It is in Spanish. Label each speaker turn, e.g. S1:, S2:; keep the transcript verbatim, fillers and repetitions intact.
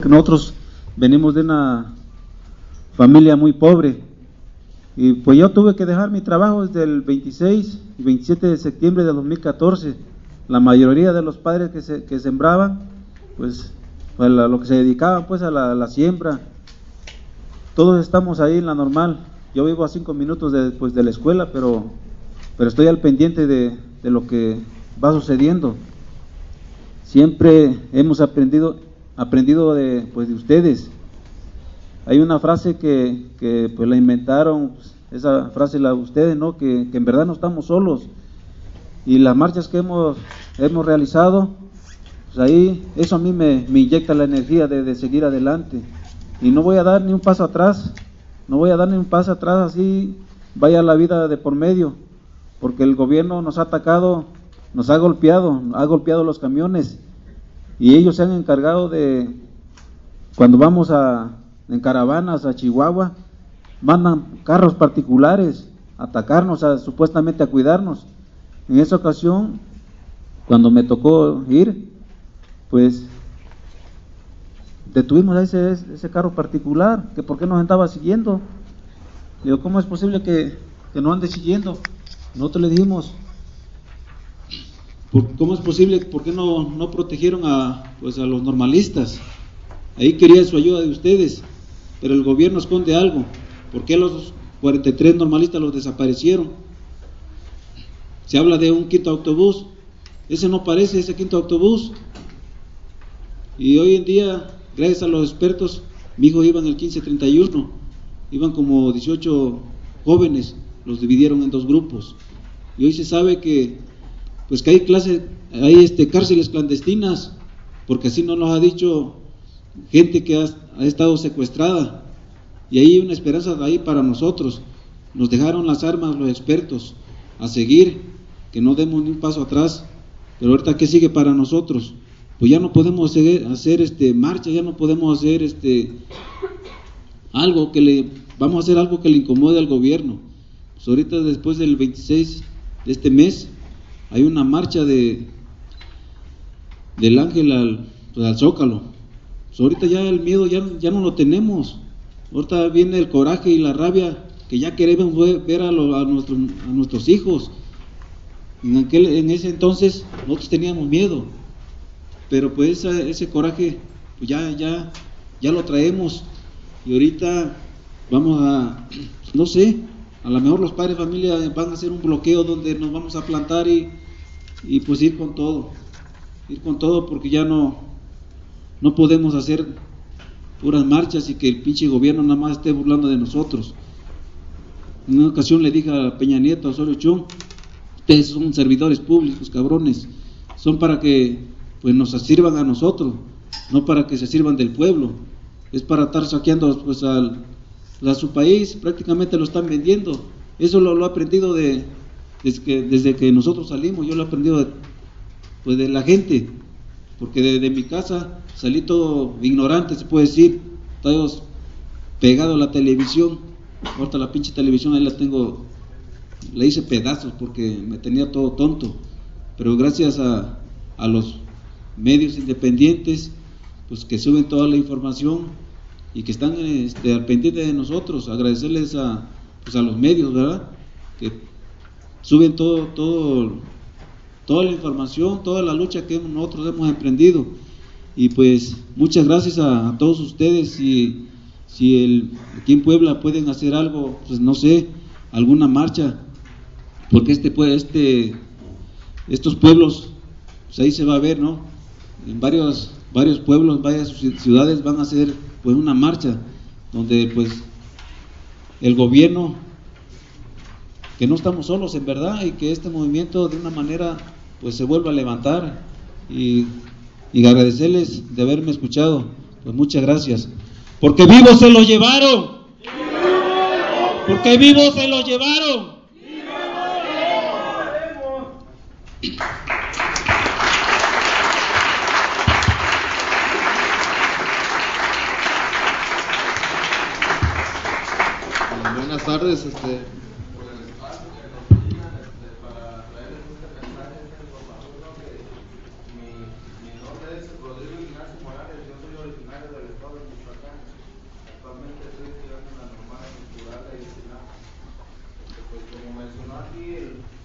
S1: que nosotros venimos de una familia muy pobre, y pues yo tuve que dejar mi trabajo desde el veintiséis y veintisiete de septiembre de dos mil catorce. La mayoría de los padres que, se, que sembraban, pues a la, lo que se dedicaban pues a la, a la siembra, todos estamos ahí en la normal. Yo vivo a cinco minutos de, pues, de la escuela, pero, pero estoy al pendiente de, de lo que va sucediendo. Siempre hemos aprendido, aprendido de, pues, de ustedes. Hay una frase que, que pues la inventaron, esa frase la de ustedes, ¿no? Que, que en verdad no estamos solos. Y las marchas que hemos, hemos realizado, pues ahí, eso a mí me, me inyecta la energía de, de seguir adelante. Y no voy a dar ni un paso atrás, no voy a dar ni un paso atrás, así vaya la vida de por medio, porque el gobierno nos ha atacado, nos ha golpeado, ha golpeado los camiones, y ellos se han encargado de, cuando vamos a en caravanas a Chihuahua, mandan carros particulares a atacarnos, a, supuestamente a cuidarnos. En esa ocasión, cuando me tocó ir, pues detuvimos a ese, ese carro particular, que por qué nos andaba siguiendo. Digo, ¿cómo es posible que, que no ande siguiendo? Nosotros le dijimos, ¿cómo es posible? ¿Por qué no, no protegieron a, pues a los normalistas? Ahí quería su ayuda de ustedes, pero el gobierno esconde algo. ¿Por qué los cuarenta y tres normalistas los desaparecieron? Se habla de un quinto autobús, ese no parece ese quinto autobús. Y hoy en día, gracias a los expertos, mi hijo iba en el quince treinta y uno, iban como dieciocho jóvenes, los dividieron en dos grupos. Y hoy se sabe que, pues que hay clases, hay este, cárceles clandestinas, porque así nos lo ha dicho gente que ha, ha estado secuestrada, y ahí hay una esperanza ahí para nosotros. Nos dejaron las armas los expertos a seguir, que no demos ni un paso atrás. Pero ahorita, ¿qué sigue para nosotros? Pues ya no podemos seguir, hacer este marcha, ya no podemos hacer este algo que le, vamos a hacer algo que le incomode al gobierno. Pues ahorita, después del veintiséis de este mes, hay una marcha de del Ángel al, pues al Zócalo. Pues ahorita ya el miedo ya, ya no lo tenemos. Ahorita viene el coraje y la rabia, que ya queremos ver a, lo, a, nuestro, a nuestros hijos. En, aquel, en ese entonces nosotros teníamos miedo, pero pues ese, ese coraje pues ya, ya, ya lo traemos. Y ahorita vamos a, no sé, a lo mejor los padres de familia van a hacer un bloqueo donde nos vamos a plantar y, y pues ir con todo, ir con todo, porque ya no, no podemos hacer puras marchas y que el pinche gobierno nada más esté burlando de nosotros. En una ocasión le dije a Peña Nieto, a Osorio Chong, ustedes son servidores públicos, cabrones, son para que pues nos sirvan a nosotros, no para que se sirvan del pueblo. Es para estar saqueando pues al, a su país, prácticamente lo están vendiendo. Eso lo, lo he aprendido de, desde, que, desde que nosotros salimos, yo lo he aprendido de, pues de la gente, porque de, de mi casa salí todo ignorante, se puede decir, todos pegado a la televisión. Ahorita la pinche televisión ahí la tengo, la hice pedazos porque me tenía todo tonto, pero gracias a, a los medios independientes, pues que suben toda la información y que están este, al pendiente de nosotros. Agradecerles a, pues a los medios, ¿verdad?, que suben todo, todo, toda la información, toda la lucha que nosotros hemos emprendido. Y pues muchas gracias a, a todos ustedes. Y si el, aquí en Puebla pueden hacer algo, pues no sé, alguna marcha, porque este, este, estos pueblos, pues ahí se va a ver, ¿no? En varios, varios pueblos, varias ciudades van a hacer pues una marcha, donde pues el gobierno, que no estamos solos en verdad, y que este movimiento de una manera pues se vuelva a levantar. Y, y agradecerles de haberme escuchado, pues muchas gracias. Porque vivos se los llevaron, porque vivos se los llevaron.
S2: Buenas tardes, este
S3: Pues como mencionó aquí el